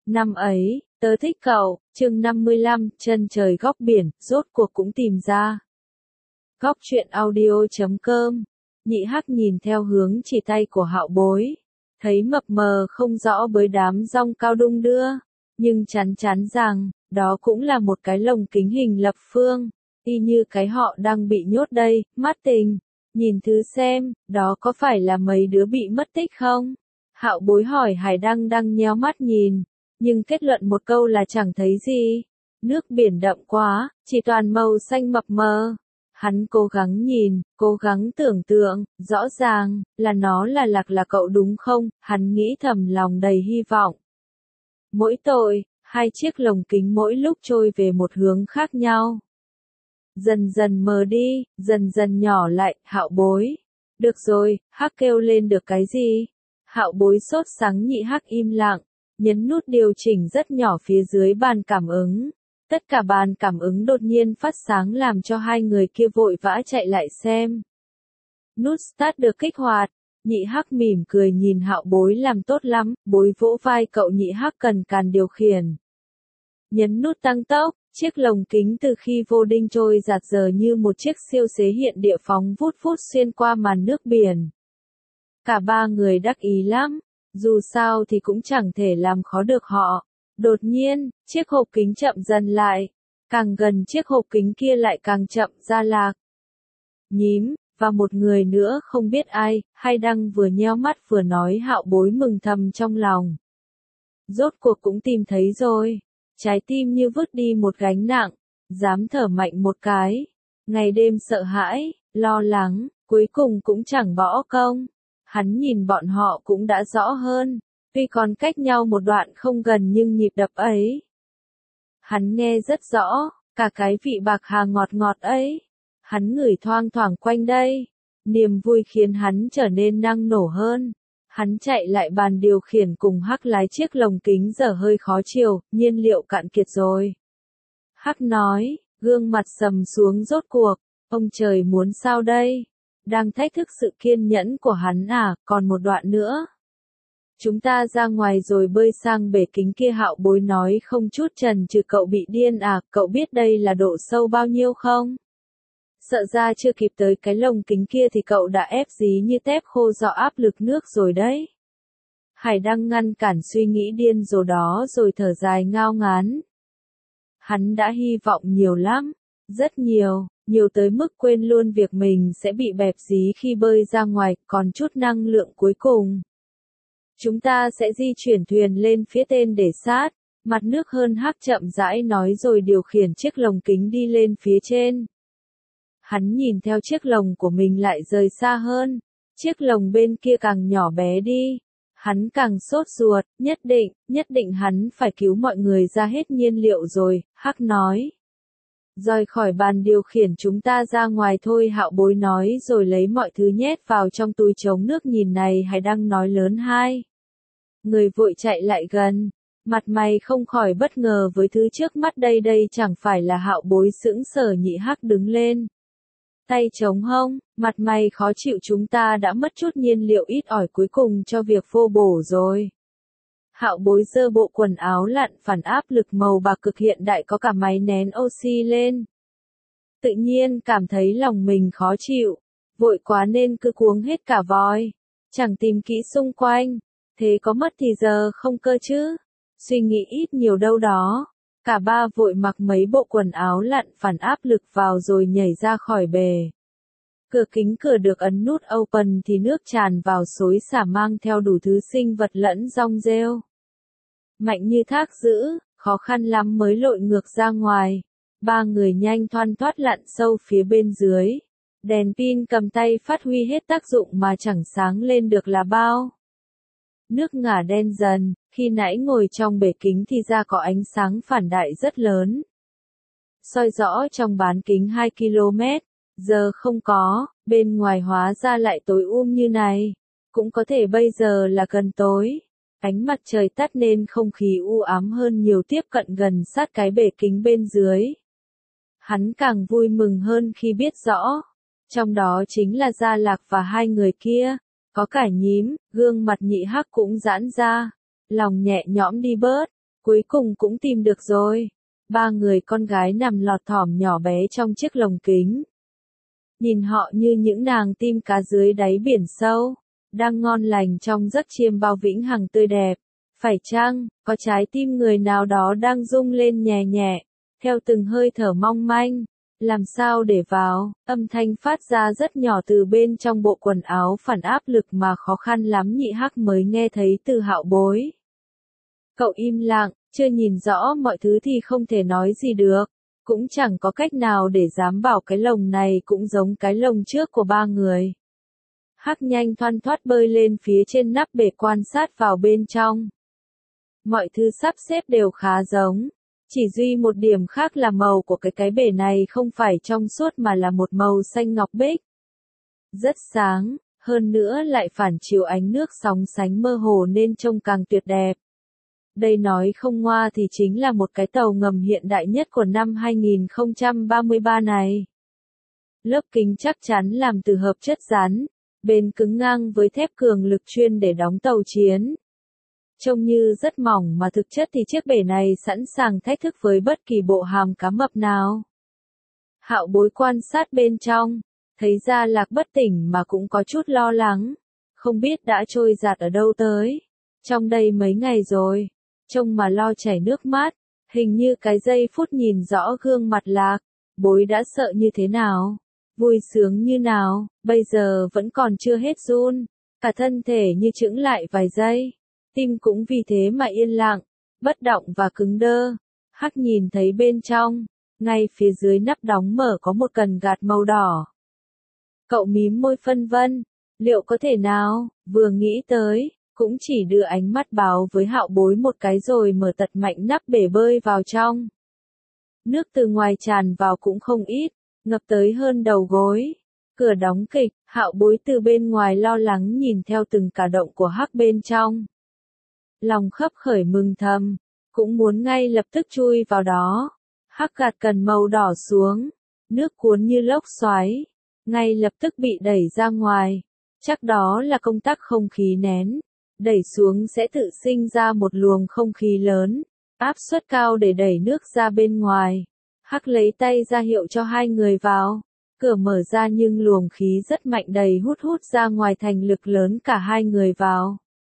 Năm ấy, tớ thích cậu, chương 55, chân trời góc biển, rốt cuộc cũng tìm ra. Góc truyện audio.com. Nhị Hắc nhìn theo hướng chỉ tay của Hạo Bối, thấy mập mờ không rõ với đám rong cao đung đưa, nhưng chắn chắn rằng, đó cũng là một cái lồng kính hình lập phương, y như cái họ đang bị nhốt đây, mắt tình. Nhìn thứ xem, đó có phải là mấy đứa bị mất tích không? Hạo Bối hỏi Hải Đăng đang nhéo mắt nhìn, nhưng kết luận một câu là chẳng thấy gì. Nước biển đậm quá, chỉ toàn màu xanh mập mờ. Hắn cố gắng nhìn, cố gắng tưởng tượng, rõ ràng, là nó là Lạc là cậu đúng không? Hắn nghĩ thầm lòng đầy hy vọng. Mỗi tội, hai chiếc lồng kính mỗi lúc trôi về một hướng khác nhau. Dần dần mờ đi, dần dần nhỏ lại, Hạo Bối. Được rồi, Hắc kêu lên được cái gì? Hạo Bối sốt sắng. Nhị Hắc im lặng, nhấn nút điều chỉnh rất nhỏ phía dưới bàn cảm ứng. Tất cả bàn cảm ứng đột nhiên phát sáng làm cho hai người kia vội vã chạy lại xem. Nút start được kích hoạt. Nhị Hắc mỉm cười nhìn Hạo Bối làm tốt lắm, Bối vỗ vai cậu. Nhị Hắc cần càn điều khiển. Nhấn nút tăng tốc, chiếc lồng kính từ khi vô đinh trôi giạt giờ như một chiếc siêu xế hiện địa phóng vút vút xuyên qua màn nước biển. Cả ba người đắc ý lắm, dù sao thì cũng chẳng thể làm khó được họ. Đột nhiên, chiếc hộp kính chậm dần lại, càng gần chiếc hộp kính kia lại càng chậm ra Lạc, Nhím, và một người nữa không biết ai, Hải Đăng vừa nheo mắt vừa nói. Hạo Bối mừng thầm trong lòng. Rốt cuộc cũng tìm thấy rồi. Trái tim như vứt đi một gánh nặng, dám thở mạnh một cái. Ngày đêm sợ hãi, lo lắng, cuối cùng cũng chẳng bỏ công. Hắn nhìn bọn họ cũng đã rõ hơn, tuy còn cách nhau một đoạn không gần nhưng nhịp đập ấy. Hắn nghe rất rõ, cả cái vị bạc hà ngọt ngọt ấy. Hắn ngửi thoang thoảng quanh đây. Niềm vui khiến hắn trở nên năng nổ hơn. Hắn chạy lại bàn điều khiển cùng Hắc lái chiếc lồng kính giờ hơi khó chiều, nhiên liệu cạn kiệt rồi. Hắc nói, gương mặt sầm xuống rốt cuộc, ông trời muốn sao đây? Đang thách thức sự kiên nhẫn của hắn à, còn một đoạn nữa. Chúng ta ra ngoài rồi bơi sang bể kính kia. Hạo Bối nói không chút chần chừ. Cậu bị điên à, cậu biết đây là độ sâu bao nhiêu không? Sợ ra chưa kịp tới cái lồng kính kia thì cậu đã ép dí như tép khô do áp lực nước rồi đấy. Hải Đăng ngăn cản suy nghĩ điên rồ đó rồi thở dài ngao ngán. Hắn đã hy vọng nhiều lắm, rất nhiều, nhiều tới mức quên luôn việc mình sẽ bị bẹp dí khi bơi ra ngoài, còn chút năng lượng cuối cùng. Chúng ta sẽ di chuyển thuyền lên phía tên để sát, mặt nước hơn. Hắc chậm rãi nói rồi điều khiển chiếc lồng kính đi lên phía trên. Hắn nhìn theo chiếc lồng của mình lại rời xa hơn, chiếc lồng bên kia càng nhỏ bé đi. Hắn càng sốt ruột, nhất định hắn phải cứu mọi người ra hết nhiên liệu rồi. Hắc nói. Rời khỏi bàn điều khiển chúng ta ra ngoài thôi. Hạo Bối nói rồi lấy mọi thứ nhét vào trong túi chống nước. Nhìn này, Hải Đăng nói lớn. Hai người vội chạy lại gần, mặt mày không khỏi bất ngờ với thứ trước mắt đây. Đây chẳng phải là Hạo Bối sững sờ. Nhị Hắc đứng lên, tay chống hông, mặt mày khó chịu. Chúng ta đã mất chút nhiên liệu ít ỏi cuối cùng cho việc phô bổ rồi. Hạo Bối giơ bộ quần áo lặn phản áp lực màu bạc cực hiện đại có cả máy nén oxy lên. Tự nhiên cảm thấy lòng mình khó chịu, vội quá nên cứ cuống hết cả vòi, chẳng tìm kỹ xung quanh. Thế có mất thì giờ không cơ chứ? Suy nghĩ ít nhiều đâu đó. Cả ba vội mặc mấy bộ quần áo lặn phản áp lực vào rồi nhảy ra khỏi bể. Cửa kính cửa được ấn nút open thì nước tràn vào xối xả mang theo đủ thứ sinh vật lẫn rong rêu. Mạnh như thác dữ, khó khăn lắm mới lội ngược ra ngoài. Ba người nhanh thoăn thoắt lặn sâu phía bên dưới. Đèn pin cầm tay phát huy hết tác dụng mà chẳng sáng lên được là bao. Nước ngả đen dần, khi nãy ngồi trong bể kính thì ra có ánh sáng phản đại rất lớn. Soi rõ trong bán kính 2 km, giờ không có, bên ngoài hóa ra lại tối như này. Cũng có thể bây giờ là gần tối. Ánh mặt trời tắt nên không khí u ám hơn nhiều. Tiếp cận gần sát cái bể kính bên dưới. Hắn càng vui mừng hơn khi biết rõ. Trong đó chính là Gia Lạc và hai người kia. Có cả Nhím, gương mặt Nhị Hắc cũng giãn ra. Lòng nhẹ nhõm đi bớt. Cuối cùng cũng tìm được rồi. Ba người con gái nằm lọt thỏm nhỏ bé trong chiếc lồng kính. Nhìn họ như những nàng tim cá dưới đáy biển sâu, đang ngon lành trong giấc chiêm bao vĩnh hằng tươi đẹp. Phải chăng, có trái tim người nào đó đang rung lên nhẹ nhẹ, theo từng hơi thở mong manh. Làm sao để vào, âm thanh phát ra rất nhỏ từ bên trong bộ quần áo phản áp lực mà khó khăn lắm nhị hắc mới nghe thấy từ Hạo Bối. Cậu im lặng, chưa nhìn rõ mọi thứ thì không thể nói gì được, cũng chẳng có cách nào để dám bảo cái lồng này cũng giống cái lồng trước của ba người. Hắc nhanh thoăn thoắt bơi lên phía trên nắp bể quan sát vào bên trong. Mọi thứ sắp xếp đều khá giống. Chỉ duy một điểm khác là màu của cái bể này không phải trong suốt mà là một màu xanh ngọc bích. Rất sáng, hơn nữa lại phản chiếu ánh nước sóng sánh mơ hồ nên trông càng tuyệt đẹp. Đây nói không ngoa thì chính là một cái tàu ngầm hiện đại nhất của năm 2033 này. Lớp kính chắc chắn làm từ hợp chất rắn, bền cứng ngang với thép cường lực chuyên để đóng tàu chiến. Trông như rất mỏng mà thực chất thì chiếc bể này sẵn sàng thách thức với bất kỳ bộ hàm cá mập nào. Hạo Bối quan sát bên trong, thấy Gia Lạc bất tỉnh mà cũng có chút lo lắng, không biết đã trôi giạt ở đâu tới. Trong đây mấy ngày rồi, trông mà lo chảy nước mắt, hình như cái giây phút nhìn rõ gương mặt Lạc, Bối đã sợ như thế nào, vui sướng như nào, bây giờ vẫn còn chưa hết run, cả thân thể như chững lại vài giây. Tim cũng vì thế mà yên lặng, bất động và cứng đơ. Hắc nhìn thấy bên trong, ngay phía dưới nắp đóng mở có một cần gạt màu đỏ. Cậu mím môi phân vân, liệu có thể nào, vừa nghĩ tới, cũng chỉ đưa ánh mắt báo với Hạo Bối một cái rồi mở tật mạnh nắp bể bơi vào trong. Nước từ ngoài tràn vào cũng không ít, ngập tới hơn đầu gối. Cửa đóng kịch, Hạo Bối từ bên ngoài lo lắng nhìn theo từng cả động của Hắc bên trong. Lòng khấp khởi mừng thầm, cũng muốn ngay lập tức chui vào đó. Hắc gạt cần màu đỏ xuống, nước cuốn như lốc xoáy, ngay lập tức bị đẩy ra ngoài. Chắc đó là công tắc không khí nén, đẩy xuống sẽ tự sinh ra một luồng không khí lớn, áp suất cao để đẩy nước ra bên ngoài. Hắc lấy tay ra hiệu cho hai người vào, cửa mở ra nhưng luồng khí rất mạnh đầy hút ra ngoài thành lực lớn cả hai người vào.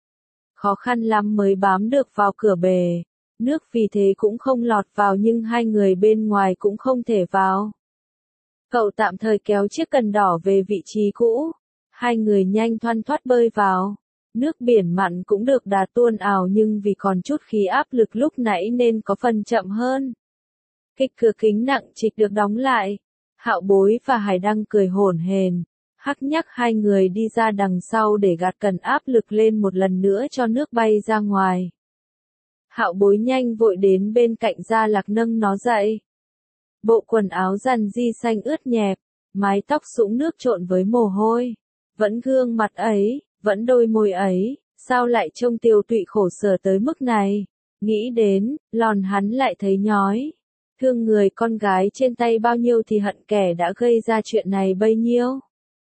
Khó khăn lắm mới bám được vào cửa bể, nước vì thế cũng không lọt vào nhưng hai người bên ngoài cũng không thể vào. Cậu tạm thời kéo chiếc cần đỏ về vị trí cũ, hai người nhanh thoăn thoắt bơi vào. Nước biển mặn cũng được đà tuôn ào nhưng vì còn chút khí áp lực lúc nãy nên có phần chậm hơn. Cái cửa kính nặng trịch được đóng lại. Hạo Bối và Hải Đăng cười hổn hển. Hắc nhắc hai người đi ra đằng sau để gạt cần áp lực lên một lần nữa cho nước bay ra ngoài. Hạo Bối nhanh vội đến bên cạnh Gia Lạc nâng nó dậy. Bộ quần áo rằn di xanh ướt nhẹp, mái tóc sũng nước trộn với mồ hôi. Vẫn gương mặt ấy, vẫn đôi môi ấy, sao lại trông tiều tụy khổ sở tới mức này. Nghĩ đến, lòn hắn lại thấy nhói. Thương người con gái trên tay bao nhiêu thì hận kẻ đã gây ra chuyện này bấy nhiêu.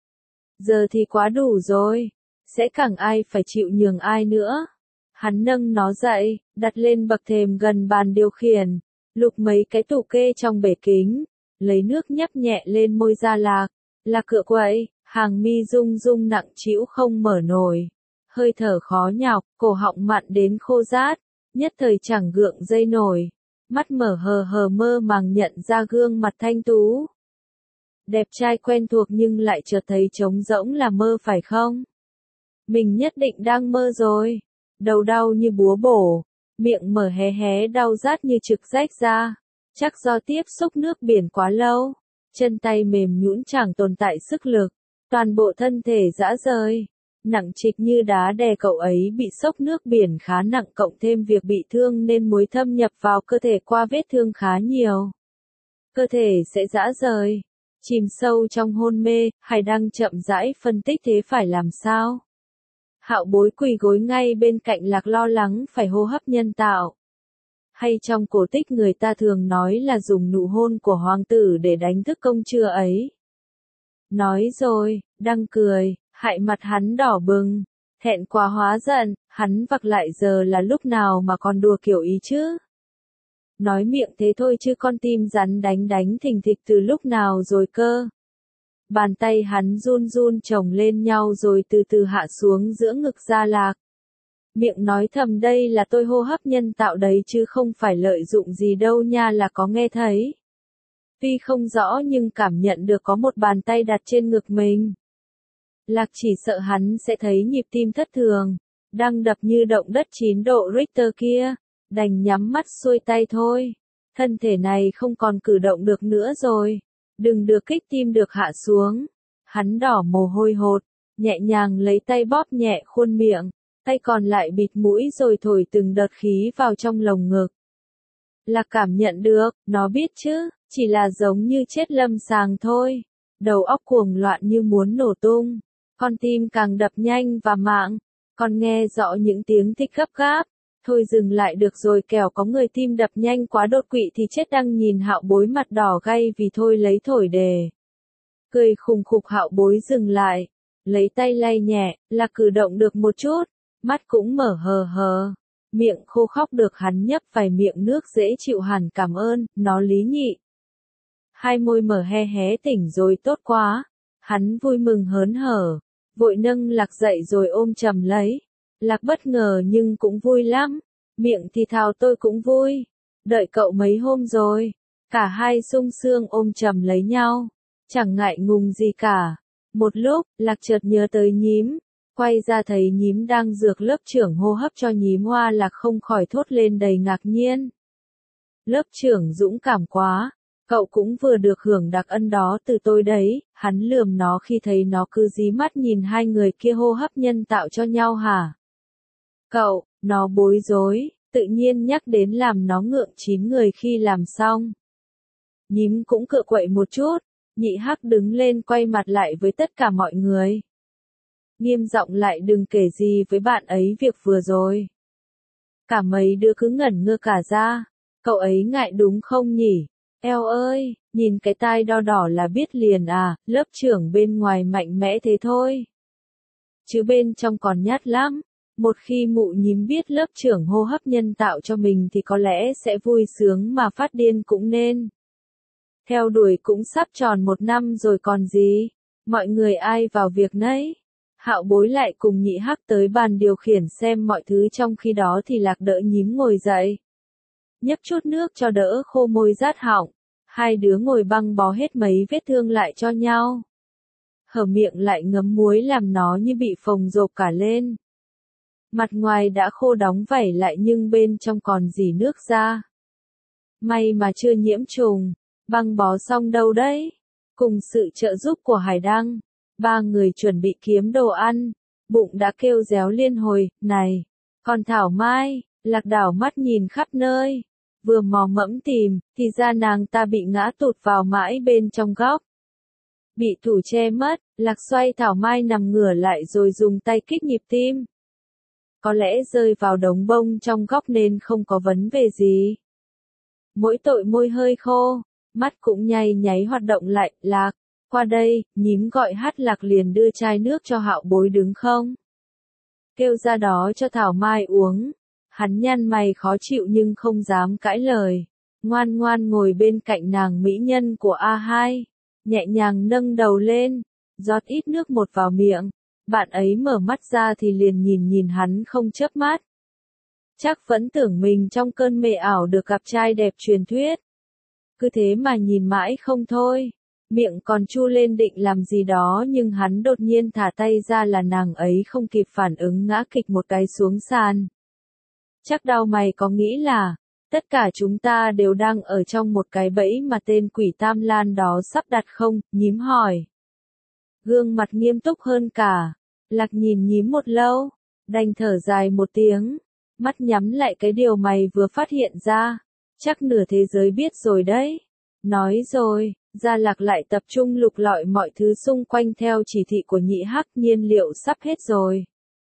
Giờ thì quá đủ rồi, sẽ chẳng ai phải chịu nhường ai nữa. Hắn nâng nó dậy, đặt lên bậc thềm gần bàn điều khiển, lục mấy cái tủ kê trong bể kính, lấy nước nhấp nhẹ lên môi Gia Lạc, là cửa quậy, hàng mi rung rung nặng trĩu không mở nổi, hơi thở khó nhọc, cổ họng mặn đến khô rát, nhất thời chẳng gượng dây nổi, mắt mở hờ hờ mơ màng nhận ra gương mặt thanh tú. Đẹp trai quen thuộc nhưng lại chợt thấy trống rỗng là mơ phải không? Mình nhất định đang mơ rồi. Đầu đau như búa bổ, miệng mở hé hé đau rát như trực rách ra. Chắc do tiếp xúc nước biển quá lâu, chân tay mềm nhũn chẳng tồn tại sức lực, toàn bộ thân thể rã rời, nặng trịch như đá đè. Cậu ấy bị sốc nước biển khá nặng cộng thêm việc bị thương nên muối thâm nhập vào cơ thể qua vết thương khá nhiều. Cơ thể sẽ rã rời. Chìm sâu trong hôn mê, Hải Đăng chậm rãi phân tích thế phải làm sao. Hạo Bối quỳ gối ngay bên cạnh Lạc lo lắng phải hô hấp nhân tạo. Hay trong cổ tích người ta thường nói là dùng nụ hôn của hoàng tử để đánh thức công chúa ấy. Nói rồi, Đăng cười, hại mặt hắn đỏ bừng. Thẹn quá hóa giận, hắn vặc lại giờ là lúc nào mà còn đùa kiểu ý chứ. Nói miệng thế thôi chứ con tim rắn đánh thình thịch từ lúc nào rồi cơ. Bàn tay hắn run run chồng lên nhau rồi từ từ hạ xuống giữa ngực Gia Lạc. Miệng nói thầm đây là tôi hô hấp nhân tạo đấy chứ không phải lợi dụng gì đâu nha, là có nghe thấy. Tuy không rõ nhưng cảm nhận được có một bàn tay đặt trên ngực mình. Lạc chỉ sợ hắn sẽ thấy nhịp tim thất thường, đang đập như động đất 9 độ Richter kia, đành nhắm mắt xuôi tay thôi. Thân thể này không còn cử động được nữa rồi, đừng được kích tim được hạ xuống. Hắn đỏ mồ hôi hột, nhẹ nhàng lấy tay bóp nhẹ khuôn miệng, tay còn lại bịt mũi rồi thổi từng đợt khí vào trong lồng ngực. Lạc cảm nhận được, nó biết chứ, chỉ là giống như chết lâm sàng thôi. Đầu óc cuồng loạn như muốn nổ tung, con tim càng đập nhanh và mạng, còn nghe rõ những tiếng thích gấp gáp. Thôi dừng lại được rồi, kẻo có người tim đập nhanh quá đột quỵ thì chết. Đang nhìn Hạo Bối mặt đỏ gay vì thôi lấy thổi đề. Cười khùng khục. Hạo Bối dừng lại, lấy tay lay nhẹ, là cử động được một chút, mắt cũng mở hờ hờ, miệng khô khóc được hắn nhấp vài miệng nước dễ chịu hẳn. Cảm ơn, nó lý nhị. Hai môi mở hé hé, tỉnh rồi, tốt quá. Hắn vui mừng hớn hở, vội nâng Lạc dậy rồi ôm chầm lấy. Lạc bất ngờ nhưng cũng vui lắm, miệng thì thào tôi cũng vui, đợi cậu mấy hôm rồi. Cả hai sung sướng ôm chầm lấy nhau, chẳng ngại ngùng gì cả. Một lúc, Lạc chợt nhớ tới nhím, quay ra thấy nhím đang dược lớp trưởng hô hấp cho nhím Hoa. Lạc không khỏi thốt lên đầy ngạc nhiên. Lớp trưởng dũng cảm quá, cậu cũng vừa được hưởng đặc ân đó từ tôi đấy. Hắn lườm nó khi thấy nó cứ dí mắt nhìn hai người kia hô hấp nhân tạo cho nhau hả? Cậu, nó bối rối, tự nhiên nhắc đến làm nó ngượng 9 người khi làm xong. Nhím cũng cựa quậy một chút, Nhị Hắc đứng lên quay mặt lại với tất cả mọi người. Nghiêm giọng lại đừng kể gì với bạn ấy việc vừa rồi. Cả mấy đứa cứ ngẩn ngơ cả ra, cậu ấy ngại đúng không nhỉ? Eo ơi, nhìn cái tai đo đỏ là biết liền à, lớp trưởng bên ngoài mạnh mẽ thế thôi. Chứ bên trong còn nhát lắm. Một khi mụ nhím biết lớp trưởng hô hấp nhân tạo cho mình thì có lẽ sẽ vui sướng mà phát điên cũng nên. Theo đuổi cũng sắp tròn 1 năm rồi còn gì. Mọi người ai vào việc nấy. Hạo Bối lại cùng Nhị Hắc tới bàn điều khiển xem mọi thứ, trong khi đó thì Lạc đỡ nhím ngồi dậy. Nhấp chút nước cho đỡ khô môi rát họng. Hai đứa ngồi băng bó hết mấy vết thương lại cho nhau. Hở miệng lại ngấm muối làm nó như bị phồng rộp cả lên. Mặt ngoài đã khô đóng vảy lại nhưng bên trong còn rỉ nước ra. May mà chưa nhiễm trùng, băng bó xong đâu đấy. Cùng sự trợ giúp của Hải Đăng, 3 người chuẩn bị kiếm đồ ăn, bụng đã kêu réo liên hồi. Này, còn Thảo Mai, Lạc đảo mắt nhìn khắp nơi, vừa mò mẫm tìm, thì ra nàng ta bị ngã tụt vào mãi bên trong góc. Bị thủ che mất, Lạc xoay Thảo Mai nằm ngửa lại rồi dùng tay kích nhịp tim. Có lẽ rơi vào đống bông trong góc nên không có vấn đề gì. Mỗi tội môi hơi khô, mắt cũng nháy nháy hoạt động lại. Lạc, qua đây, nhím gọi hát. Lạc liền đưa chai nước cho Hạo Bối đứng không. Kêu ra đó cho Thảo Mai uống. Hắn nhăn mày khó chịu nhưng không dám cãi lời. Ngoan ngoan ngồi bên cạnh nàng mỹ nhân của A2. Nhẹ nhàng nâng đầu lên, rót ít nước một vào miệng. Bạn ấy mở mắt ra thì liền nhìn hắn không chớp mắt. Chắc vẫn tưởng mình trong cơn mê ảo được gặp trai đẹp truyền thuyết. Cứ thế mà nhìn mãi không thôi. Miệng còn chu lên định làm gì đó nhưng hắn đột nhiên thả tay ra là nàng ấy không kịp phản ứng ngã kịch một cái xuống sàn. Chắc đau mày có nghĩ là tất cả chúng ta đều đang ở trong một cái bẫy mà tên quỷ Tam Lan đó sắp đặt không? Nhím hỏi. Gương mặt nghiêm túc hơn cả. Lạc nhìn nhím một lâu, đành thở dài một tiếng, mắt nhắm lại. Cái điều mày vừa phát hiện ra, chắc nửa thế giới biết rồi đấy. Nói rồi, Gia Lạc lại tập trung lục lọi mọi thứ xung quanh theo chỉ thị của Nhị Hắc. Nhiên liệu sắp hết rồi.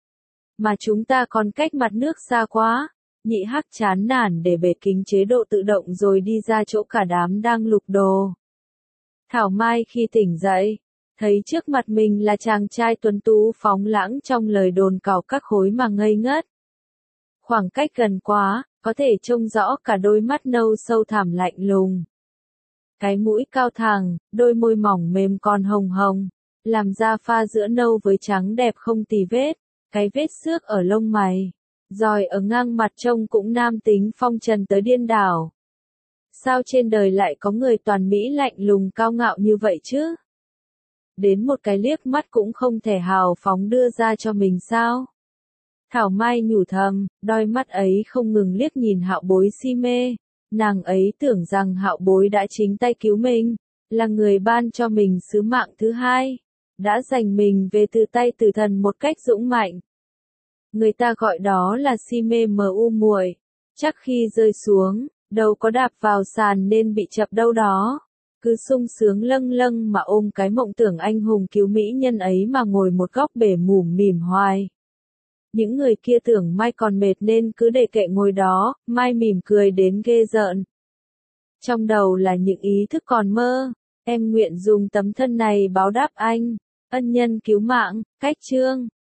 Mà chúng ta còn cách mặt nước xa quá. Nhị Hắc chán nản để bệt kính chế độ tự động rồi đi ra chỗ cả đám đang lục đồ. Thảo Mai khi tỉnh dậy, Thấy trước mặt mình là chàng trai tuấn tú phóng lãng trong lời đồn cào các khối mà ngây ngất. Khoảng cách gần quá, có thể trông rõ cả đôi mắt nâu sâu thẳm lạnh lùng. Cái mũi cao thẳng, đôi môi mỏng mềm còn hồng hồng, làm da pha giữa nâu với trắng đẹp không tì vết, cái vết xước ở lông mày, roi ở ngang mặt trông cũng nam tính phong trần tới điên đảo. Sao trên đời lại có người toàn mỹ lạnh lùng cao ngạo như vậy chứ? Đến một cái liếc mắt cũng không thể hào phóng đưa ra cho mình sao? Thảo Mai nhủ thầm, đôi mắt ấy không ngừng liếc nhìn Hạo Bối si mê. Nàng ấy tưởng rằng Hạo Bối đã chính tay cứu mình, là người ban cho mình sứ mạng thứ hai, đã giành mình về từ tay tử thần một cách dũng mạnh. Người ta gọi đó là si mê mờ u muội, chắc khi rơi xuống, đâu có đạp vào sàn nên bị chập đâu đó. Cứ sung sướng lâng lâng mà ôm cái mộng tưởng anh hùng cứu mỹ nhân ấy mà ngồi một góc bể mủm mỉm hoài. Những người kia tưởng Mai còn mệt nên cứ để kệ ngồi đó, Mai mỉm cười đến ghê rợn. Trong đầu là những ý thức còn mơ, em nguyện dùng tấm thân này báo đáp anh, ân nhân cứu mạng, cách chương.